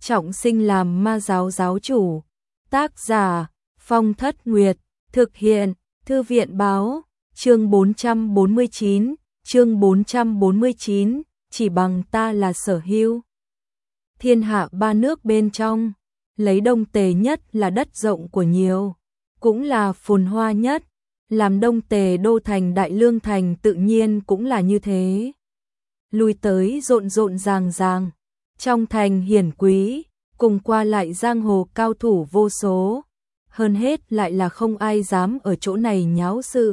trọng sinh làm ma giáo giáo chủ. Tác giả Phong Thất Nguyệt, thực hiện Thư viện báo, chương 449, chỉ bằng ta là Sở Hưu. Thiên hạ ba nước bên trong, lấy Đông Tề nhất là đất rộng của nhiều, cũng là phồn hoa nhất, làm Đông Tề đô thành Đại Lương thành tự nhiên cũng là như thế. Lui tới rộn rộn ràng ràng, trong thành hiển quý, cùng qua lại giang hồ cao thủ vô số, hơn hết lại là không ai dám ở chỗ này nháo sự.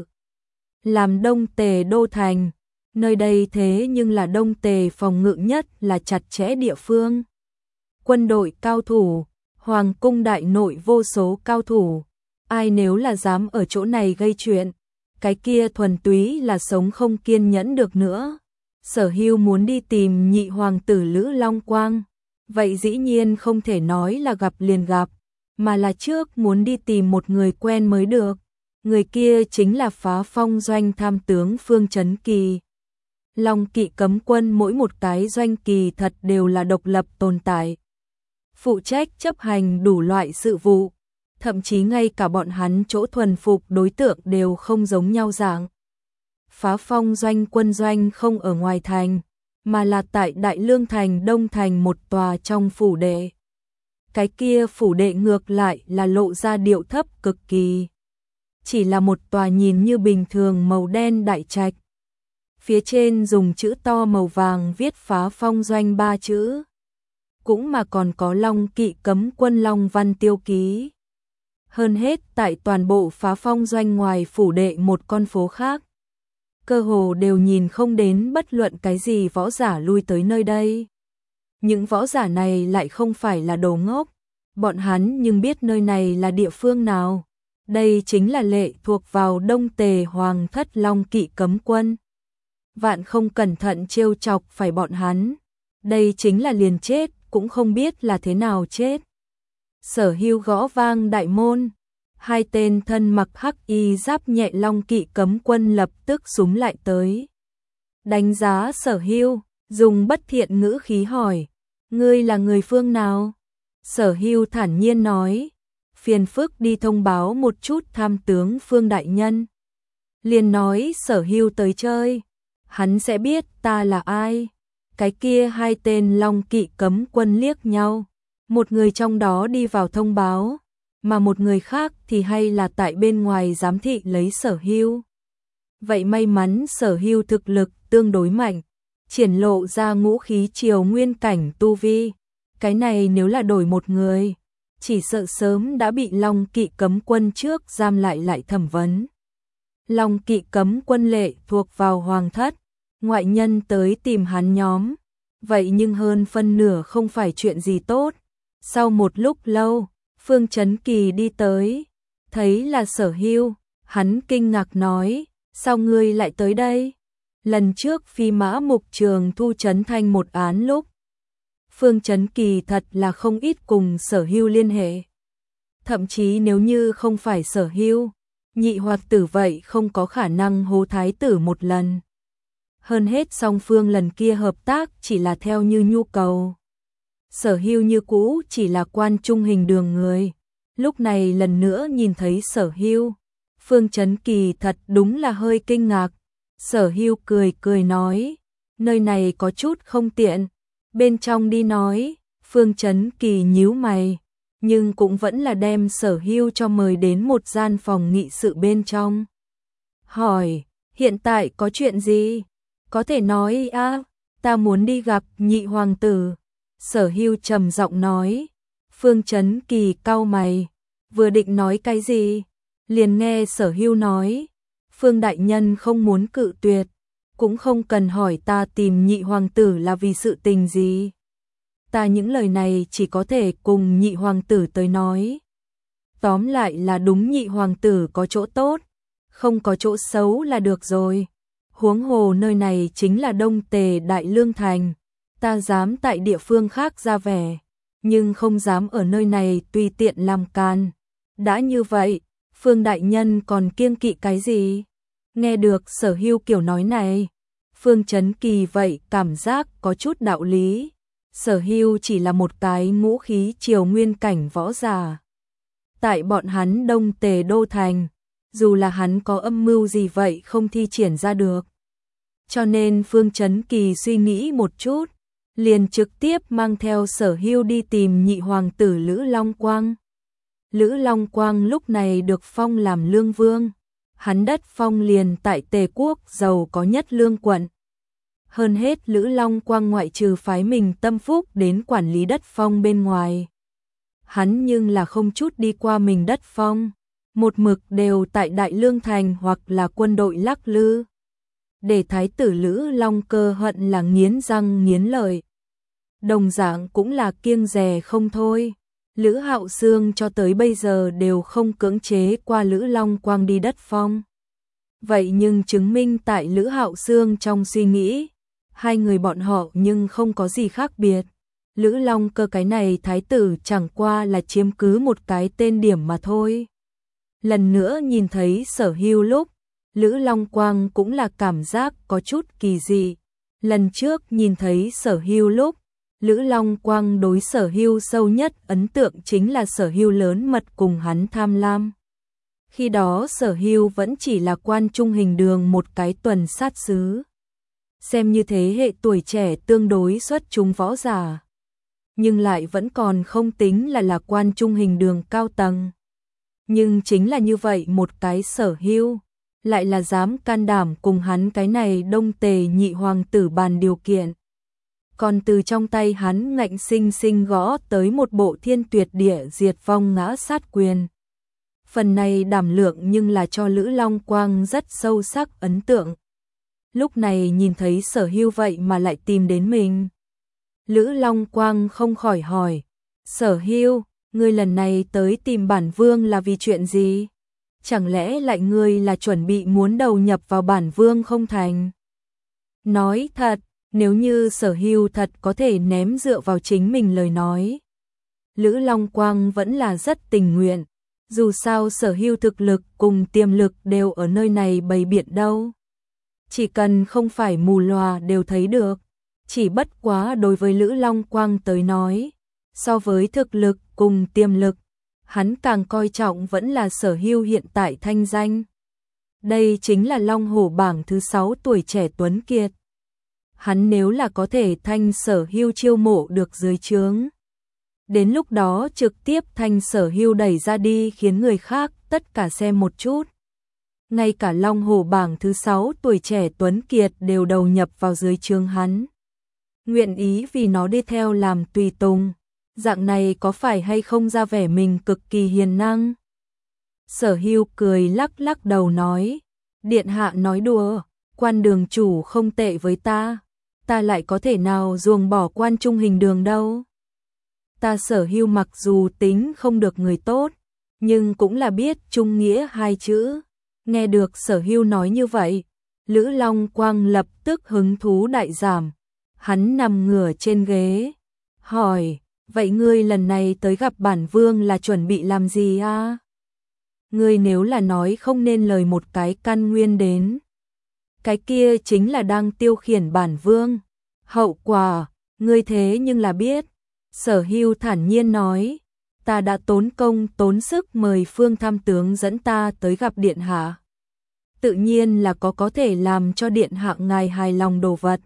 Làm Đông Tề đô thành, nơi đây thế nhưng là Đông Tề phòng ngự nhất là chặt chẽ địa phương. Quân đội cao thủ, hoàng cung đại nội vô số cao thủ, ai nếu là dám ở chỗ này gây chuyện, cái kia thuần túy là sống không kiên nhẫn được nữa. Sở Hưu muốn đi tìm nhị hoàng tử Lữ Long Quang, vậy dĩ nhiên không thể nói là gặp liền gặp, mà là trước muốn đi tìm một người quen mới được. Người kia chính là Phá Phong doanh tham tướng Phương Chấn Kỳ. Long Kỵ cấm quân mỗi một cái doanh kỳ thật đều là độc lập tồn tại, phụ trách chấp hành đủ loại sự vụ, thậm chí ngay cả bọn hắn chỗ thuần phục đối tượng đều không giống nhau dạng. Phá Phong doanh quân doanh không ở ngoài thành, mà là tại Đại Lương thành Đông thành một tòa trong phủ đệ. Cái kia phủ đệ ngược lại là lộ ra điệu thấp cực kỳ. Chỉ là một tòa nhìn như bình thường màu đen đại trạch. Phía trên dùng chữ to màu vàng viết Phá Phong doanh 3 chữ. Cũng mà còn có Long Kỵ cấm quân Long văn tiêu ký. Hơn hết tại toàn bộ Phá Phong doanh ngoài phủ đệ một con phố khác, cơ hồ đều nhìn không đến bất luận cái gì võ giả lui tới nơi đây. Những võ giả này lại không phải là đồ ngốc, bọn hắn nhưng biết nơi này là địa phương nào. Đây chính là lệ thuộc vào Đông Tề Hoàng thất Long Kỵ cấm quân. Vạn không cẩn thận trêu chọc phải bọn hắn, đây chính là liền chết cũng không biết là thế nào chết. Sở Hưu gõ vang đại môn, hai tên thân mặc hắc y giáp nhẹ Long Kỵ cấm quân lập tức súng lại tới. Đánh giá Sở Hưu, dùng bất thiện ngữ khí hỏi, ngươi là người phương nào? Sở Hưu thản nhiên nói, phiền phức đi thông báo một chút tham tướng Phương đại nhân. Liền nói Sở Hưu tới chơi, hắn sẽ biết ta là ai. Cái kia hai tên Long Kỵ cấm quân liếc nhau, một người trong đó đi vào thông báo, mà một người khác thì hay là tại bên ngoài giám thị lấy Sở Hưu. Vậy may mắn Sở Hưu thực lực tương đối mạnh, triển lộ ra ngũ khí triều nguyên cảnh tu vi. Cái này nếu là đổi một người, chỉ sợ sớm đã bị Long Kỵ cấm quân trước giam lại thẩm vấn. Long Kỵ cấm quân lệ thuộc vào hoàng thất, ngoại nhân tới tìm hắn nhóm, vậy nhưng hơn phân nửa không phải chuyện gì tốt. Sau một lúc lâu, Phương Chấn Kỳ đi tới, thấy là Sở Hưu, hắn kinh ngạc nói, sao ngươi lại tới đây? Lần trước Phi Mã Mục Trường thu Trấn Thanh một án lúc, Phương Chấn Kỳ thật là không ít cùng Sở Hưu liên hệ. Thậm chí nếu như không phải Sở Hưu, nhị hoặc tử vậy không có khả năng hố thái tử một lần. Hơn hết song phương lần kia hợp tác chỉ là theo như nhu cầu. Sở Hưu như cũ chỉ là quan trung hình đường người. Lúc này lần nữa nhìn thấy Sở Hưu, Phương Chấn Kỳ thật đúng là hơi kinh ngạc. Sở Hưu cười nói, nơi này có chút không tiện, bên trong đi nói. Phương Chấn Kỳ nhíu mày, nhưng cũng vẫn là đem Sở Hưu cho mời đến một gian phòng nghị sự bên trong. Hỏi, hiện tại có chuyện gì? Có thể nói ta muốn đi gặp nhị hoàng tử. Sở Hưu trầm giọng nói. Phương Chấn Kỳ cau mày, vừa định nói cái gì, liền nghe Sở Hưu nói, Phương đại nhân không muốn cự tuyệt, cũng không cần hỏi ta tìm nhị hoàng tử là vì sự tình gì. Ta những lời này chỉ có thể cùng nhị hoàng tử tới nói. Tóm lại là đúng nhị hoàng tử có chỗ tốt, không có chỗ xấu là được rồi. Huống hồ nơi này chính là Đông Tề Đại Lương thành, ta dám tại địa phương khác ra vẻ, nhưng không dám ở nơi này tùy tiện làm can. Đã như vậy, Phương đại nhân còn kiêng kỵ cái gì? Nghe được Sở Hưu kiểu nói này, Phương Chấn Kỳ vậy cảm giác có chút đạo lý, Sở Hưu chỉ là một cái ngũ khí triều nguyên cảnh võ giả. Tại bọn hắn Đông Tề đô thành, dù là hắn có âm mưu gì vậy không thi triển ra được. Cho nên Phương Chấn Kỳ suy nghĩ một chút, liền trực tiếp mang theo Sở Hưu đi tìm nhị hoàng tử Lữ Long Quang. Lữ Long Quang lúc này được phong làm lương vương, hắn đất phong liền tại Tề quốc giàu có nhất lương quận. Hơn hết Lữ Long Quang ngoại trừ phái mình tâm phúc đến quản lý đất phong bên ngoài. Hắn nhưng là không chút đi qua mình đất phong, một mực đều tại Đại Lương Thành hoặc là quân đội lắc lư. Để thái tử Lữ Long Cơ hận là nghiến răng nghiến lợi. Đồng dạng cũng là kiêng dè không thôi. Lữ Hạo Xương cho tới bây giờ đều không cưỡng chế qua Lữ Long Quang đi đất phong. Vậy nhưng chứng minh tại Lữ Hạo Xương trong suy nghĩ, hai người bọn họ nhưng không có gì khác biệt. Lữ Long Cơ cái này thái tử chẳng qua là chiếm cứ một cái tên điểm mà thôi. Lần nữa nhìn thấy Sở Hưu lúc, Lữ Long Quang cũng là cảm giác có chút kỳ dị. Lần trước nhìn thấy Sở Hưu lúc, Lữ Long Quang đối Sở Hưu sâu nhất ấn tượng chính là Sở Hưu lớn mật cùng hắn tham lam. Khi đó Sở Hưu vẫn chỉ là quan trung hình đường một cái tuần sát sứ. Xem như thế hệ tuổi trẻ tương đối xuất chúng võ giả. Nhưng lại vẫn còn không tính là quan trung hình đường cao tầng. Nhưng chính là như vậy một cái Sở Hưu, lại là dám can đảm cùng hắn cái này Đông Tề nhị hoàng tử bàn điều kiện. Còn từ trong tay hắn ngạnh sinh sinh gõ tới một bộ thiên tuyệt địa diệt vong ngã sát quyền. Phần này đảm lượng nhưng là cho Lữ Long Quang rất sâu sắc ấn tượng. Lúc này nhìn thấy Sở Hưu vậy mà lại tìm đến mình. Lữ Long Quang không khỏi hỏi, Sở Hưu, ngươi lần này tới tìm bản vương là vì chuyện gì? Chẳng lẽ lại ngươi là chuẩn bị muốn đầu nhập vào bản vương không thành? Nói thật, nếu như Sở Hưu thật có thể ném dựa vào chính mình lời nói, Lữ Long Quang vẫn là rất tình nguyện. Dù sao Sở Hưu thực lực cùng tiềm lực đều ở nơi này bày biện đâu. Chỉ cần không phải mù lòa đều thấy được. Chỉ bất quá đối với Lữ Long Quang tới nói, so với thực lực cùng tiềm lực, hắn càng coi trọng vẫn là Sở Hưu hiện tại thanh danh. Đây chính là Long Hổ bảng thứ 6 tuổi trẻ tuấn kiệt. Hắn nếu là có thể thanh Sở Hưu chiêu mộ được dưới trướng, đến lúc đó trực tiếp thanh Sở Hưu đẩy ra đi khiến người khác tất cả xem một chút. Ngay cả Long Hổ bảng thứ 6 tuổi trẻ tuấn kiệt đều đầu nhập vào dưới trướng hắn. Nguyện ý vì nó đi theo làm tùy tùng. Dạng này có phải hay không ra vẻ mình cực kỳ hiền năng? Sở Hưu cười lắc lắc đầu nói, điện hạ nói đùa, quan đường chủ không tệ với ta lại có thể nào ruồng bỏ quan trung hình đường đâu. Ta Sở Hưu mặc dù tính không được người tốt, nhưng cũng là biết trung nghĩa hai chữ. Nghe được Sở Hưu nói như vậy, Lữ Long Quang lập tức hứng thú đại giảm. Hắn nằm ngửa trên ghế, hỏi, vậy ngươi lần này tới gặp bản vương là chuẩn bị làm gì a? Ngươi nếu là nói không nên lời một cái căn nguyên đến, cái kia chính là đang tiêu khiển bản vương. Hậu quả, ngươi thế nhưng là biết. Sở Hưu thản nhiên nói, ta đã tốn công tốn sức mời Phương tham tướng dẫn ta tới gặp điện hạ. Tự nhiên là có thể làm cho điện hạ ngài hài lòng đồ vật.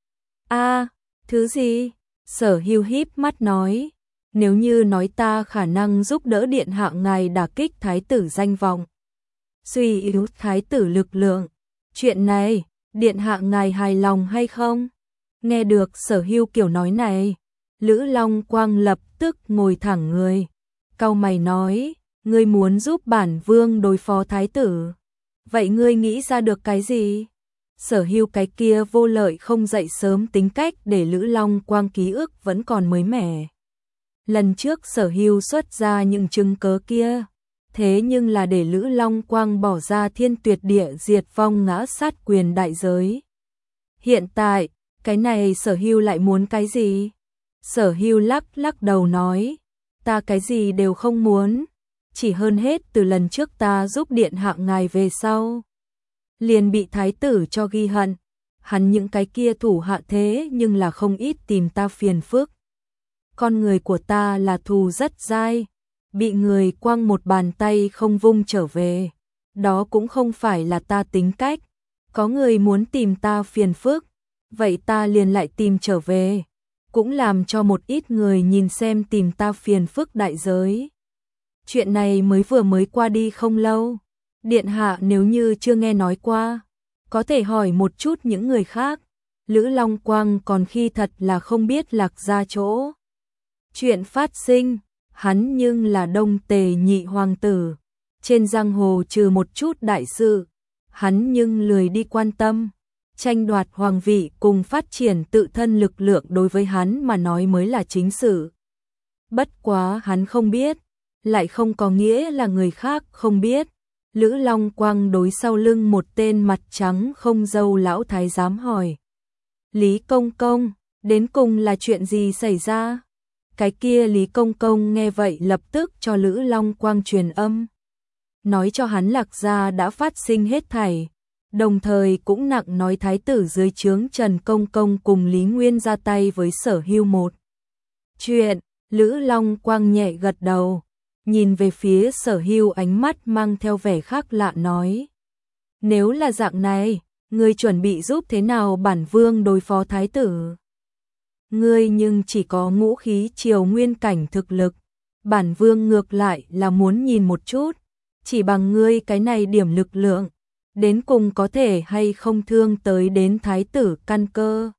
A, thứ gì? Sở Hưu híp mắt nói, nếu như nói ta khả năng giúp đỡ điện hạ ngài đả kích thái tử danh vọng, suy yếu thái tử lực lượng, chuyện này, điện hạ ngài hài lòng hay không? Nghe được Sở Hưu kiểu nói này, Lữ Long Quang lập tức ngồi thẳng người, cau mày nói, ngươi muốn giúp bản vương đối phó thái tử, vậy ngươi nghĩ ra được cái gì? Sở Hưu cái kia vô lợi không dậy sớm tính cách để Lữ Long Quang ký ức vẫn còn mới mẻ. Lần trước Sở Hưu xuất ra những chứng cớ kia, thế nhưng là để Lữ Long Quang bỏ ra thiên tuyệt địa diệt vong ngã sát quyền đại giới. Hiện tại, cái này Sở Hưu lại muốn cái gì? Sở Hưu lắc lắc đầu nói, ta cái gì đều không muốn, chỉ hơn hết từ lần trước ta giúp điện hạ ngài về sau, liền bị thái tử cho ghi hận, hắn những cái kia thủ hạ thế nhưng là không ít tìm ta phiền phức. Con người của ta là thù rất dai, bị người quăng một bàn tay không vung trở về. Đó cũng không phải là ta tính cách, có người muốn tìm ta phiền phức, vậy ta liền lại tìm trở về, cũng làm cho một ít người nhìn xem tìm ta phiền phức đại giới. Chuyện này mới qua đi không lâu, điện hạ nếu như chưa nghe nói qua, có thể hỏi một chút những người khác. Lữ Long Quang còn khi thật là không biết Lạc Gia chỗ chuyện phát sinh, hắn nhưng là Đông Tề nhị hoàng tử, trên giang hồ trừ một chút đại sự, hắn nhưng lười đi quan tâm. Tranh đoạt hoàng vị cùng phát triển tự thân lực lượng đối với hắn mà nói mới là chính sự. Bất quá hắn không biết, lại không có nghĩa là người khác không biết. Lữ Long Quang đối sau lưng một tên mặt trắng không râu lão thái giám hỏi. Lý Công Công, đến cùng là chuyện gì xảy ra? Cái kia Lý Công Công nghe vậy lập tức cho Lữ Long Quang truyền âm. Nói cho hắn Lạc Gia đã phát sinh hết thảy. Đồng thời cũng nặng nói thái tử dưới trướng Trần Công Công cùng Lý Nguyên ra tay với Sở Hưu một chuyện. Lữ Long Quang nhẹ gật đầu, nhìn về phía Sở Hưu ánh mắt mang theo vẻ khác lạ nói. Nếu là dạng này, ngươi chuẩn bị giúp thế nào bản vương đối phó thái tử? Ngươi nhưng chỉ có ngũ khí triều nguyên cảnh thực lực, bản vương ngược lại là muốn nhìn một chút, chỉ bằng ngươi cái này điểm lực lượng, đến cùng có thể hay không thương tới đến thái tử căn cơ.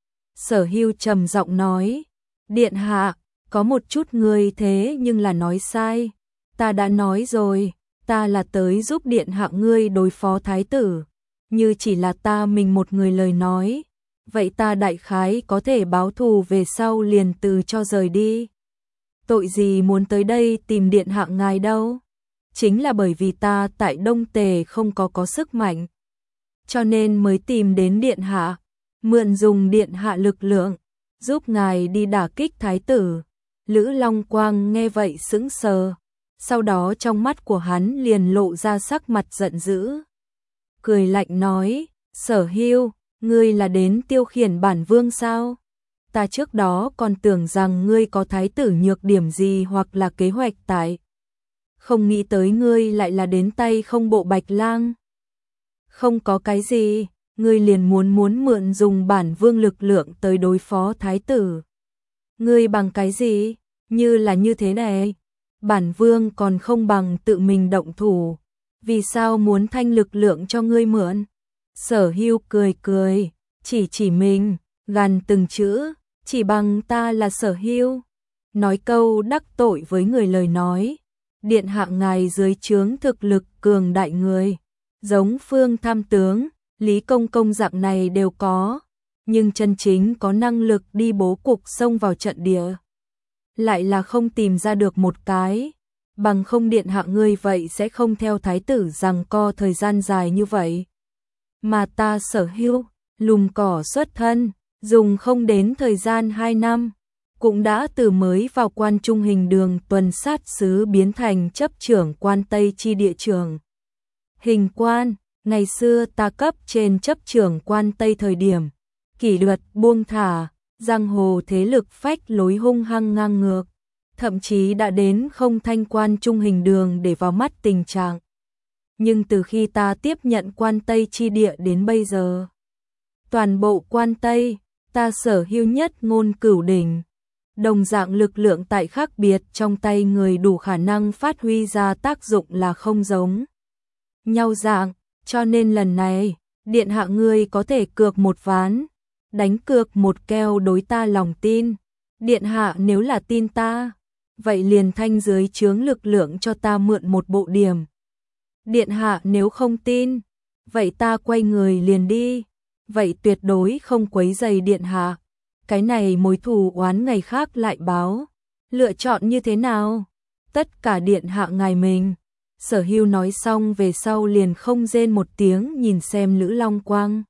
Sở Hưu trầm giọng nói, điện hạ, có một chút ngươi thế nhưng là nói sai, ta đã nói rồi, ta là tới giúp điện hạ ngươi đối phó thái tử, như chỉ là ta mình một người lời nói, vậy ta đại khái có thể báo thù về sau liền từ cho rời đi. Tội gì muốn tới đây tìm điện hạ ngài đâu? Chính là bởi vì ta tại Đông Tề không có sức mạnh, cho nên mới tìm đến điện hạ, mượn dùng điện hạ lực lượng, giúp ngài đi đả kích thái tử. Lữ Long Quang nghe vậy sững sờ, sau đó trong mắt của hắn liền lộ ra sắc mặt giận dữ. Cười lạnh nói, Sở Hưu, ngươi là đến tiêu khiển bản vương sao? Ta trước đó còn tưởng rằng ngươi có thái tử nhược điểm gì hoặc là kế hoạch tại. Không nghĩ tới ngươi lại là đến tay không bộ Bạch Lang. Không có cái gì, ngươi liền muốn mượn dùng bản vương lực lượng tới đối phó thái tử. Ngươi bằng cái gì? Như là như thế này, bản vương còn không bằng tự mình động thủ, vì sao muốn thanh lực lượng cho ngươi mượn? Sở Hưu cười cười, chỉ mình, gằn từng chữ, chỉ bằng ta là Sở Hưu. Nói câu đắc tội với người lời nói, điện hạ ngài dưới trướng thực lực cường đại người, giống Phương Tham tướng, Lý Công Công dạng này đều có, nhưng chân chính có năng lực đi bố cục xông vào trận địa, lại là không tìm ra được một cái, bằng không điện hạ ngươi vậy sẽ không theo thái tử giằng co thời gian dài như vậy. Mà ta Sở Hưu, lùm cỏ xuất thân, dùng không đến thời gian 2 năm, cũng đã từ mới vào quan trung hình đường tuần sát sứ biến thành chấp trưởng quan Tây chi địa trưởng. Hình quan, ngày xưa ta cấp trên chấp trưởng quan Tây thời điểm, kỷ luật buông thả, giang hồ thế lực phách lối hung hăng ngang ngược, thậm chí đã đến không thanh quan trung hình đường để vào mắt tình trạng. Nhưng từ khi ta tiếp nhận quan Tây chi địa đến bây giờ, toàn bộ quan Tây, ta Sở Hưu nhất ngôn cửu đỉnh, đồng dạng lực lượng tại khác biệt trong tay người đủ khả năng phát huy ra tác dụng là không giống nhau dạng, cho nên lần này, điện hạ ngươi có thể cược một ván, đánh cược một kèo đối ta lòng tin. Điện hạ nếu là tin ta, vậy liền thanh dưới chướng lực lượng cho ta mượn một bộ điểm. Điện hạ nếu không tin, vậy ta quay người liền đi, vậy tuyệt đối không quấy rầy điện hạ. Cái này mối thù oán ngày khác lại báo, lựa chọn như thế nào? Tất cả điện hạ ngài mình. Sở Hưu nói xong về sau liền không rên một tiếng nhìn xem Lữ Long Quang.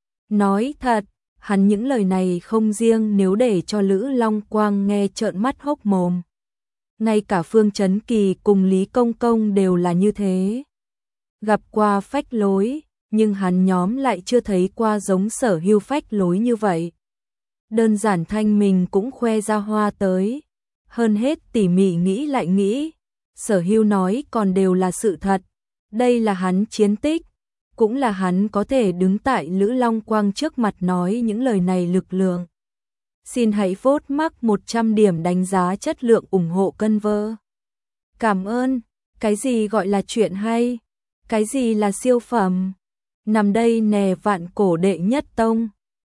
Nói thật, hắn những lời này không riêng nếu để cho Lữ Long Quang nghe trợn mắt hốc mồm. Ngay cả Phương Chấn Kỳ cùng Lý Công Công đều là như thế. Gặp qua phách lối, nhưng hắn nhóm lại chưa thấy qua giống Sở Hưu phách lối như vậy. Đơn giản thanh mình cũng khoe ra hoa tới. Hơn hết tỉ mỉ nghĩ lại nghĩ, Sở Hưu nói còn đều là sự thật. Đây là hắn chiến tích, cũng là hắn có thể đứng tại Lữ Long Quang trước mặt nói những lời này lực lượng. Xin hãy vote mắc 100 điểm đánh giá chất lượng ủng hộ cân vơ. Cảm ơn, cái gì gọi là chuyện hay, cái gì là siêu phẩm. Nằm đây nè vạn cổ đệ nhất tông.